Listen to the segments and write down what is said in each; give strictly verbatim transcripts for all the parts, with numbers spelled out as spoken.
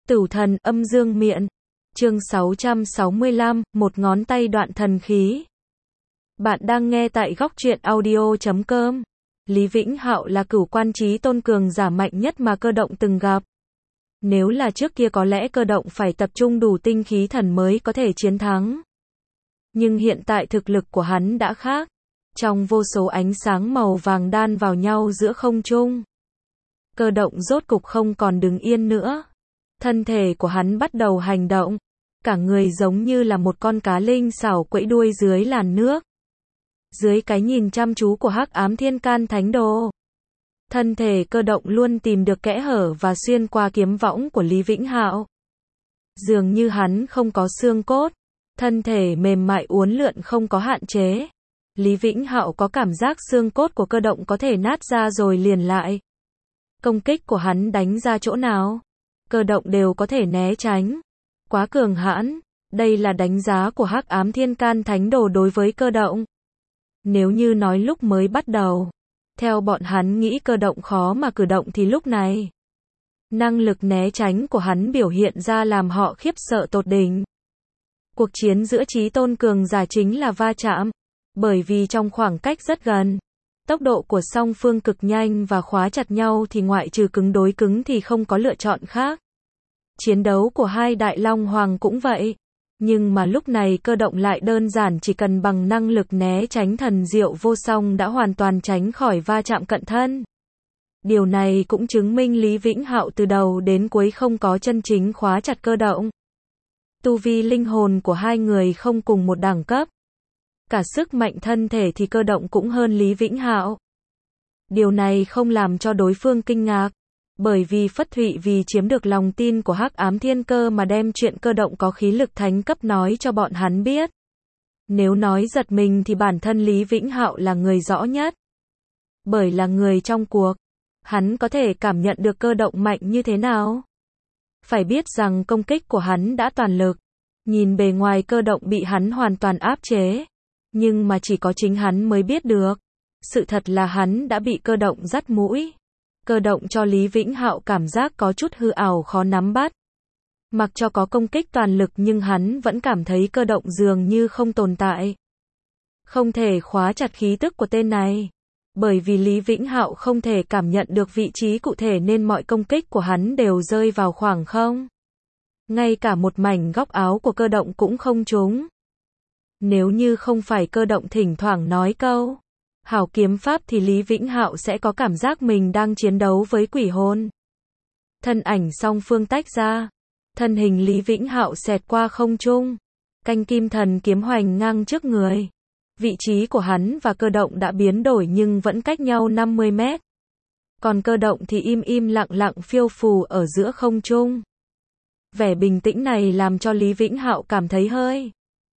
Tử thần âm dương miện. Chương sáu trăm sáu mươi lăm, một ngón tay đoạn thần khí. Bạn đang nghe tại góc truyện audio chấm com. Lý Vĩnh Hạo là cửu quan chí tôn cường giả mạnh nhất mà Cơ Động từng gặp. Nếu là trước kia có lẽ Cơ Động phải tập trung đủ tinh khí thần mới có thể chiến thắng. Nhưng hiện tại thực lực của hắn đã khác. Trong vô số ánh sáng màu vàng đan vào nhau giữa không trung, Cơ Động rốt cục không còn đứng yên nữa. Thân thể của hắn bắt đầu hành động. Cả người giống như là một con cá linh xảo quẫy đuôi dưới làn nước. Dưới cái nhìn chăm chú của Hắc Ám Thiên Can Thánh Đồ, thân thể Cơ Động luôn tìm được kẽ hở và xuyên qua kiếm võng của Lý Vĩnh Hạo. Dường như hắn không có xương cốt, thân thể mềm mại uốn lượn không có hạn chế. Lý Vĩnh Hạo có cảm giác xương cốt của Cơ Động có thể nát ra rồi liền lại. Công kích của hắn đánh ra chỗ nào, Cơ Động đều có thể né tránh. Quá cường hãn, đây là đánh giá của Hắc Ám Thiên Can Thánh Đồ đối với Cơ Động. Nếu như nói lúc mới bắt đầu, theo bọn hắn nghĩ Cơ Động khó mà cử động thì lúc này, năng lực né tránh của hắn biểu hiện ra làm họ khiếp sợ tột đỉnh. Cuộc chiến giữa chí tôn cường giả chính là va chạm, bởi vì trong khoảng cách rất gần, tốc độ của song phương cực nhanh và khóa chặt nhau thì ngoại trừ cứng đối cứng thì không có lựa chọn khác. Chiến đấu của hai đại long hoàng cũng vậy, nhưng mà lúc này Cơ Động lại đơn giản chỉ cần bằng năng lực né tránh thần diệu vô song đã hoàn toàn tránh khỏi va chạm cận thân. Điều này cũng chứng minh Lý Vĩnh Hạo từ đầu đến cuối không có chân chính khóa chặt Cơ Động. Tu vi linh hồn của hai người không cùng một đẳng cấp. Cả sức mạnh thân thể thì Cơ Động cũng hơn Lý Vĩnh Hạo. Điều này không làm cho đối phương kinh ngạc, bởi vì Phất Thụy vì chiếm được lòng tin của Hắc Ám Thiên Cơ mà đem chuyện Cơ Động có khí lực thánh cấp nói cho bọn hắn biết. Nếu nói giật mình thì bản thân Lý Vĩnh Hạo là người rõ nhất. Bởi là người trong cuộc, hắn có thể cảm nhận được Cơ Động mạnh như thế nào. Phải biết rằng công kích của hắn đã toàn lực. Nhìn bề ngoài Cơ Động bị hắn hoàn toàn áp chế, nhưng mà chỉ có chính hắn mới biết được. Sự thật là hắn đã bị Cơ Động dắt mũi. Cơ Động cho Lý Vĩnh Hạo cảm giác có chút hư ảo khó nắm bắt. Mặc cho có công kích toàn lực nhưng hắn vẫn cảm thấy Cơ Động dường như không tồn tại. Không thể khóa chặt khí tức của tên này. Bởi vì Lý Vĩnh Hạo không thể cảm nhận được vị trí cụ thể nên mọi công kích của hắn đều rơi vào khoảng không. Ngay cả một mảnh góc áo của Cơ Động cũng không trúng. Nếu như không phải Cơ Động thỉnh thoảng nói câu hảo kiếm pháp thì Lý Vĩnh Hạo sẽ có cảm giác mình đang chiến đấu với quỷ hồn. Thân ảnh song phương tách ra, thân hình Lý Vĩnh Hạo xẹt qua không trung, canh kim thần kiếm hoành ngang trước người. Vị trí của hắn và Cơ Động đã biến đổi nhưng vẫn cách nhau năm mươi mét. Còn Cơ Động thì im im lặng lặng phiêu phù ở giữa không trung. Vẻ bình tĩnh này làm cho Lý Vĩnh Hạo cảm thấy hơi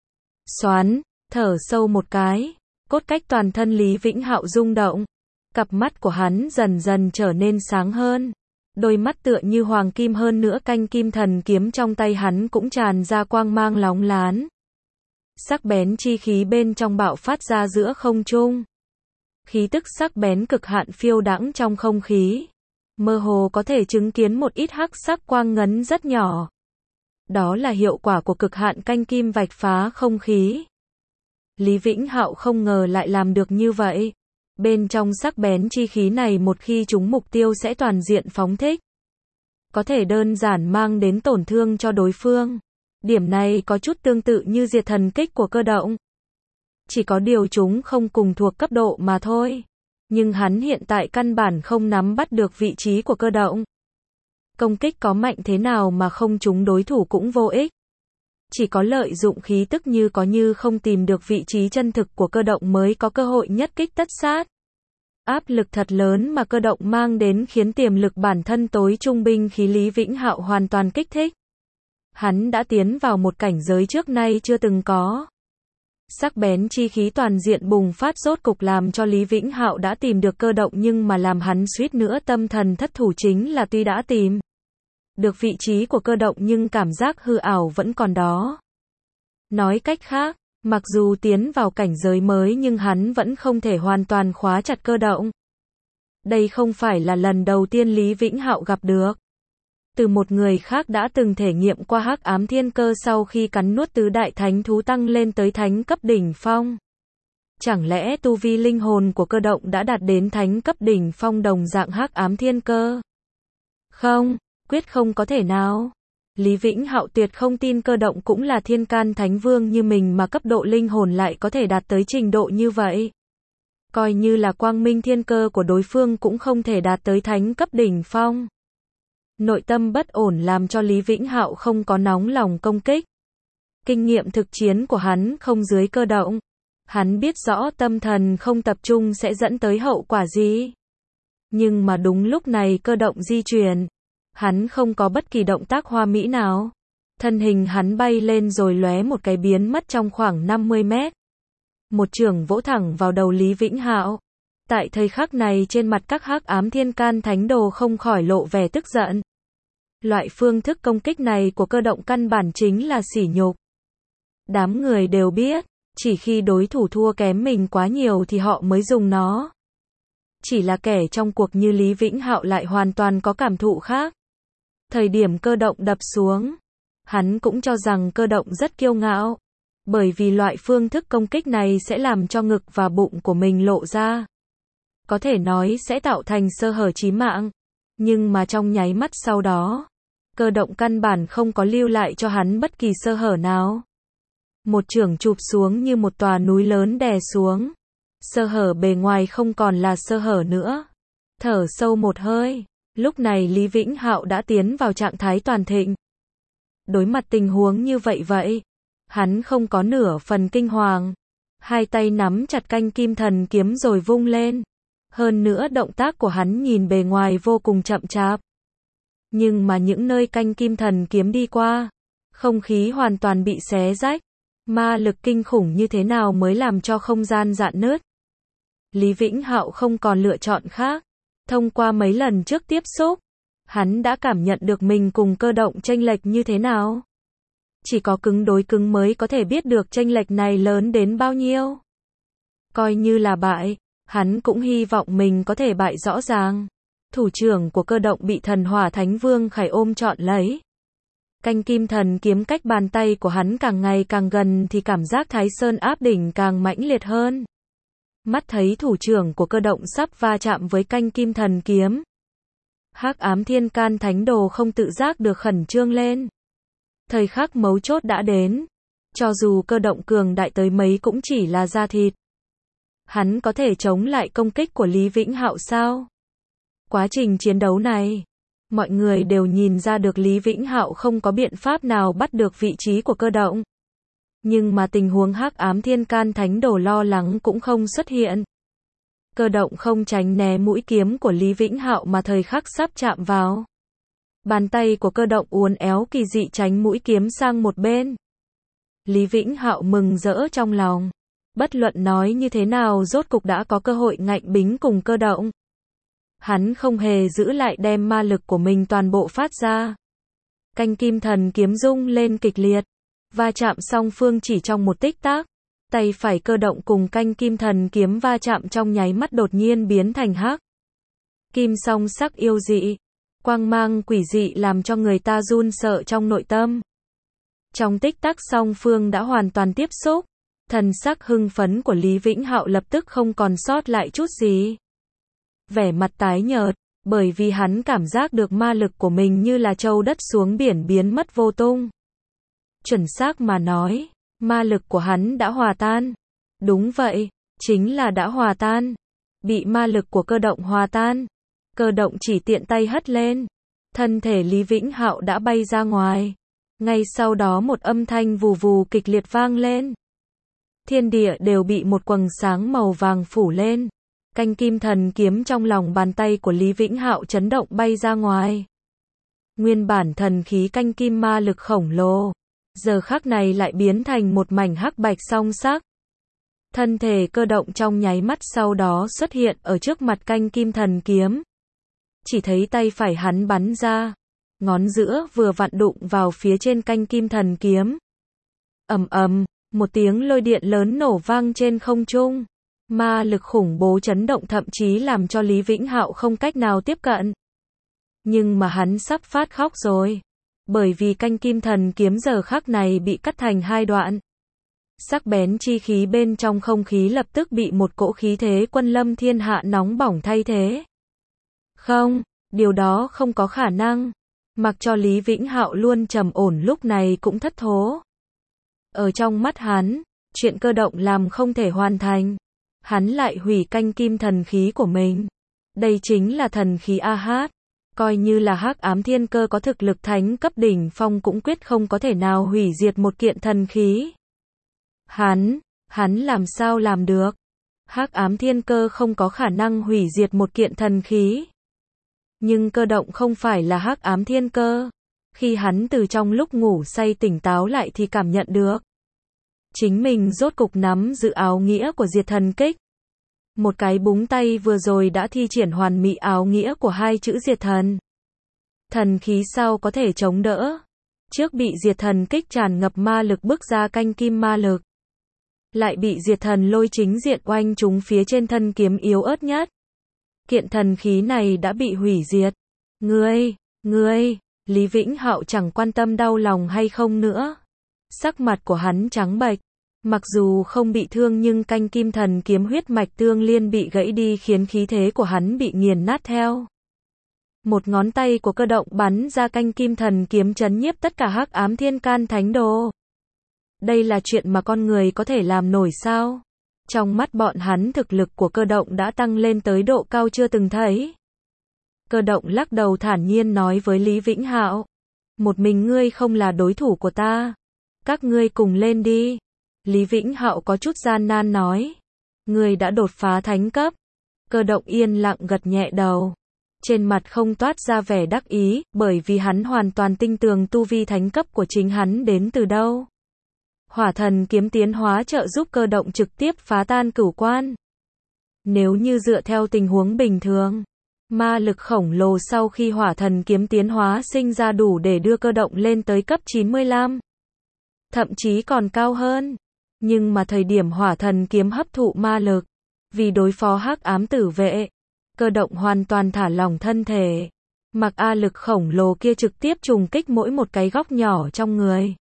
xoắn, thở sâu một cái. Cốt cách toàn thân Lý Vĩnh Hạo rung động. Cặp mắt của hắn dần dần trở nên sáng hơn. Đôi mắt tựa như hoàng kim hơn nữa, canh kim thần kiếm trong tay hắn cũng tràn ra quang mang lóng lán. Sắc bén chi khí bên trong bạo phát ra giữa không trung. Khí tức sắc bén cực hạn phiêu đãng trong không khí. Mơ hồ có thể chứng kiến một ít hắc sắc quang ngấn rất nhỏ. Đó là hiệu quả của cực hạn canh kim vạch phá không khí. Lý Vĩnh Hạo không ngờ lại làm được như vậy. Bên trong sắc bén chi khí này một khi trúng mục tiêu sẽ toàn diện phóng thích. Có thể đơn giản mang đến tổn thương cho đối phương. Điểm này có chút tương tự như diệt thần kích của Cơ Động. Chỉ có điều chúng không cùng thuộc cấp độ mà thôi. Nhưng hắn hiện tại căn bản không nắm bắt được vị trí của Cơ Động. Công kích có mạnh thế nào mà không trúng đối thủ cũng vô ích. Chỉ có lợi dụng khí tức như có như không tìm được vị trí chân thực của Cơ Động mới có cơ hội nhất kích tất sát. Áp lực thật lớn mà Cơ Động mang đến khiến tiềm lực bản thân tối trung binh khí Lý Vĩnh Hạo hoàn toàn kích thích. Hắn đã tiến vào một cảnh giới trước nay chưa từng có. Sắc bén chi khí toàn diện bùng phát rốt cục làm cho Lý Vĩnh Hạo đã tìm được Cơ Động, nhưng mà làm hắn suýt nữa tâm thần thất thủ chính là tuy đã tìm được vị trí của Cơ Động nhưng cảm giác hư ảo vẫn còn đó. Nói cách khác, mặc dù tiến vào cảnh giới mới nhưng hắn vẫn không thể hoàn toàn khóa chặt Cơ Động. Đây không phải là lần đầu tiên Lý Vĩnh Hạo gặp được. Từ một người khác đã từng thể nghiệm qua hắc ám thiên cơ sau khi cắn nuốt tứ đại thánh thú tăng lên tới thánh cấp đỉnh phong. Chẳng lẽ tu vi linh hồn của cơ động đã đạt đến thánh cấp đỉnh phong đồng dạng hắc ám thiên cơ? Không, quyết không có thể nào. Lý Vĩnh Hạo tuyệt không tin cơ động cũng là thiên can thánh vương như mình mà cấp độ linh hồn lại có thể đạt tới trình độ như vậy. Coi như là quang minh thiên cơ của đối phương cũng không thể đạt tới thánh cấp đỉnh phong. Nội tâm bất ổn làm cho Lý Vĩnh Hạo không có nóng lòng công kích. Kinh nghiệm thực chiến của hắn không dưới cơ động. Hắn biết rõ tâm thần không tập trung sẽ dẫn tới hậu quả gì. Nhưng mà đúng lúc này cơ động di chuyển. Hắn không có bất kỳ động tác hoa mỹ nào. Thân hình hắn bay lên rồi lóe một cái biến mất trong khoảng năm mươi mét. Một chưởng vỗ thẳng vào đầu Lý Vĩnh Hạo. Tại thời khắc này trên mặt các hắc ám thiên can thánh đồ không khỏi lộ vẻ tức giận. Loại phương thức công kích này của cơ động căn bản chính là sỉ nhục. Đám người đều biết, chỉ khi đối thủ thua kém mình quá nhiều thì họ mới dùng nó. Chỉ là kẻ trong cuộc như Lý Vĩnh Hạo lại hoàn toàn có cảm thụ khác. Thời điểm cơ động đập xuống, hắn cũng cho rằng cơ động rất kiêu ngạo. Bởi vì loại phương thức công kích này sẽ làm cho ngực và bụng của mình lộ ra. Có thể nói sẽ tạo thành sơ hở chí mạng. Nhưng mà trong nháy mắt sau đó, cơ động căn bản không có lưu lại cho hắn bất kỳ sơ hở nào. Một chưởng chụp xuống như một tòa núi lớn đè xuống. Sơ hở bề ngoài không còn là sơ hở nữa. Thở sâu một hơi, lúc này Lý Vĩnh Hạo đã tiến vào trạng thái toàn thịnh. Đối mặt tình huống như vậy vậy, hắn không có nửa phần kinh hoàng. Hai tay nắm chặt canh kim thần kiếm rồi vung lên. Hơn nữa động tác của hắn nhìn bề ngoài vô cùng chậm chạp. Nhưng mà những nơi canh kim thần kiếm đi qua, không khí hoàn toàn bị xé rách. Ma lực kinh khủng như thế nào mới làm cho không gian rạn nứt. Lý Vĩnh Hạo không còn lựa chọn khác. Thông qua mấy lần trước tiếp xúc, hắn đã cảm nhận được mình cùng cơ động chênh lệch như thế nào. Chỉ có cứng đối cứng mới có thể biết được chênh lệch này lớn đến bao nhiêu. Coi như là bại, hắn cũng hy vọng mình có thể bại rõ ràng. Thủ trưởng của cơ động bị thần hỏa thánh vương Khải ôm trọn lấy. Canh kim thần kiếm cách bàn tay của hắn càng ngày càng gần thì cảm giác Thái Sơn áp đỉnh càng mãnh liệt hơn. Mắt thấy thủ trưởng của cơ động sắp va chạm với canh kim thần kiếm. Hắc ám thiên can thánh đồ không tự giác được khẩn trương lên. Thời khắc mấu chốt đã đến. Cho dù cơ động cường đại tới mấy cũng chỉ là da thịt. Hắn có thể chống lại công kích của Lý Vĩnh Hạo sao? Quá trình chiến đấu này, mọi người đều nhìn ra được Lý Vĩnh Hạo không có biện pháp nào bắt được vị trí của cơ động. Nhưng mà tình huống hắc ám thiên can thánh đồ lo lắng cũng không xuất hiện. Cơ động không tránh né mũi kiếm của Lý Vĩnh Hạo mà thời khắc sắp chạm vào. Bàn tay của cơ động uốn éo kỳ dị tránh mũi kiếm sang một bên. Lý Vĩnh Hạo mừng rỡ trong lòng. Bất luận nói như thế nào rốt cục đã có cơ hội ngạnh bính cùng cơ động. Hắn không hề giữ lại đem ma lực của mình toàn bộ phát ra. Canh kim thần kiếm rung lên kịch liệt. Va chạm song phương chỉ trong một tích tắc. Tay phải cơ động cùng canh kim thần kiếm va chạm trong nháy mắt đột nhiên biến thành hắc. Kim song sắc yêu dị. Quang mang quỷ dị làm cho người ta run sợ trong nội tâm. Trong tích tắc song phương đã hoàn toàn tiếp xúc. Thần sắc hưng phấn của Lý Vĩnh Hạo lập tức không còn sót lại chút gì. Vẻ mặt tái nhợt, bởi vì hắn cảm giác được ma lực của mình như là trâu đất xuống biển biến mất vô tung. Chuẩn xác mà nói, ma lực của hắn đã hòa tan. Đúng vậy, chính là đã hòa tan. Bị ma lực của cơ động hòa tan. Cơ động chỉ tiện tay hất lên. Thân thể Lý Vĩnh Hạo đã bay ra ngoài. Ngay sau đó một âm thanh vù vù kịch liệt vang lên. Thiên địa đều bị một quầng sáng màu vàng phủ lên. Canh kim thần kiếm trong lòng bàn tay của Lý Vĩnh Hạo chấn động bay ra ngoài. Nguyên bản thần khí canh kim ma lực khổng lồ, giờ khắc này lại biến thành một mảnh hắc bạch song sắc. Thân thể cơ động trong nháy mắt sau đó xuất hiện ở trước mặt canh kim thần kiếm. Chỉ thấy tay phải hắn bắn ra, ngón giữa vừa vặn đụng vào phía trên canh kim thần kiếm. Ầm ầm, một tiếng lôi điện lớn nổ vang trên không trung. Ma lực khủng bố chấn động thậm chí làm cho Lý Vĩnh Hạo không cách nào tiếp cận. Nhưng mà hắn sắp phát khóc rồi. Bởi vì canh kim thần kiếm giờ khắc này bị cắt thành hai đoạn. Sắc bén chi khí bên trong không khí lập tức bị một cỗ khí thế quân lâm thiên hạ nóng bỏng thay thế. Không, điều đó không có khả năng. Mặc cho Lý Vĩnh Hạo luôn trầm ổn lúc này cũng thất thố. Ở trong mắt hắn, chuyện Cơ Động làm không thể hoàn thành. Hắn lại hủy canh kim thần khí của mình. Đây chính là thần khí A H. Coi như là Hắc Ám Thiên Cơ có thực lực thánh cấp đỉnh phong cũng quyết không có thể nào hủy diệt một kiện thần khí. Hắn, hắn làm sao làm được? Hắc Ám Thiên Cơ không có khả năng hủy diệt một kiện thần khí. Nhưng Cơ Động không phải là Hắc Ám Thiên Cơ. Khi hắn từ trong lúc ngủ say tỉnh táo lại thì cảm nhận được. Chính mình rốt cục nắm giữ áo nghĩa của diệt thần kích. Một cái búng tay vừa rồi đã thi triển hoàn mỹ áo nghĩa của hai chữ diệt thần. Thần khí sao có thể chống đỡ? Trước bị diệt thần kích tràn ngập ma lực bức ra canh kim ma lực. Lại bị diệt thần lôi chính diện oanh trúng phía trên thân kiếm yếu ớt nhất. Kiện thần khí này đã bị hủy diệt. Ngươi, ngươi, Lý Vĩnh Hạo chẳng quan tâm đau lòng hay không nữa. Sắc mặt của hắn trắng bệch. Mặc dù không bị thương nhưng canh kim thần kiếm huyết mạch tương liên bị gãy đi khiến khí thế của hắn bị nghiền nát theo. Một ngón tay của Cơ Động bắn ra canh kim thần kiếm chấn nhiếp tất cả Hắc Ám Thiên Can Thánh Đồ. Đây là chuyện mà con người có thể làm nổi sao? Trong mắt bọn hắn thực lực của Cơ Động đã tăng lên tới độ cao chưa từng thấy. Cơ Động lắc đầu thản nhiên nói với Lý Vĩnh Hạo. Một mình ngươi không là đối thủ của ta. Các ngươi cùng lên đi. Lý Vĩnh Hạo có chút gian nan nói. Ngươi đã đột phá thánh cấp. Cơ Động yên lặng gật nhẹ đầu. Trên mặt không toát ra vẻ đắc ý, bởi vì hắn hoàn toàn tin tưởng tu vi thánh cấp của chính hắn đến từ đâu. Hỏa thần kiếm tiến hóa trợ giúp Cơ Động trực tiếp phá tan cửu quan. Nếu như dựa theo tình huống bình thường, ma lực khổng lồ sau khi hỏa thần kiếm tiến hóa sinh ra đủ để đưa Cơ Động lên tới cấp chín mươi lăm. Thậm chí còn cao hơn. Nhưng mà thời điểm hỏa thần kiếm hấp thụ ma lực, vì đối phó Hắc Ám Tử Vệ, Cơ Động hoàn toàn thả lỏng thân thể. Mặc A lực khổng lồ kia trực tiếp trùng kích mỗi một cái góc nhỏ trong người.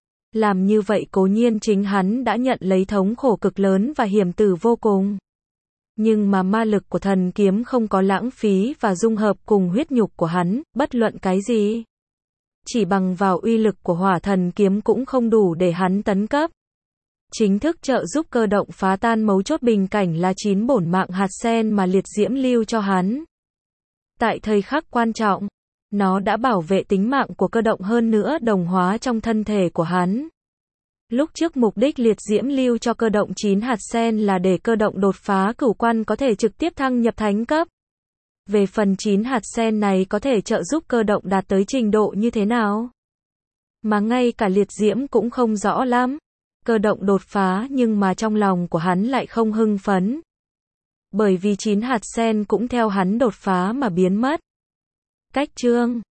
Làm như vậy cố nhiên chính hắn đã nhận lấy thống khổ cực lớn và hiểm tử vô cùng. Nhưng mà ma lực của thần kiếm không có lãng phí và dung hợp cùng huyết nhục của hắn, bất luận cái gì. Chỉ bằng vào uy lực của hỏa thần kiếm cũng không đủ để hắn tấn cấp. Chính thức trợ giúp Cơ Động phá tan mấu chốt bình cảnh là chín bổn mạng hạt sen mà liệt diễm lưu cho hắn. Tại thời khắc quan trọng, nó đã bảo vệ tính mạng của Cơ Động hơn nữa đồng hóa trong thân thể của hắn. Lúc trước mục đích liệt diễm lưu cho Cơ Động chín hạt sen là để Cơ Động đột phá cửu quan có thể trực tiếp thăng nhập thánh cấp. Về phần chín hạt sen này có thể trợ giúp Cơ Động đạt tới trình độ như thế nào? Mà ngay cả liệt diễm cũng không rõ lắm. Cơ Động đột phá nhưng mà trong lòng của hắn lại không hưng phấn. Bởi vì chín hạt sen cũng theo hắn đột phá mà biến mất. Cách chương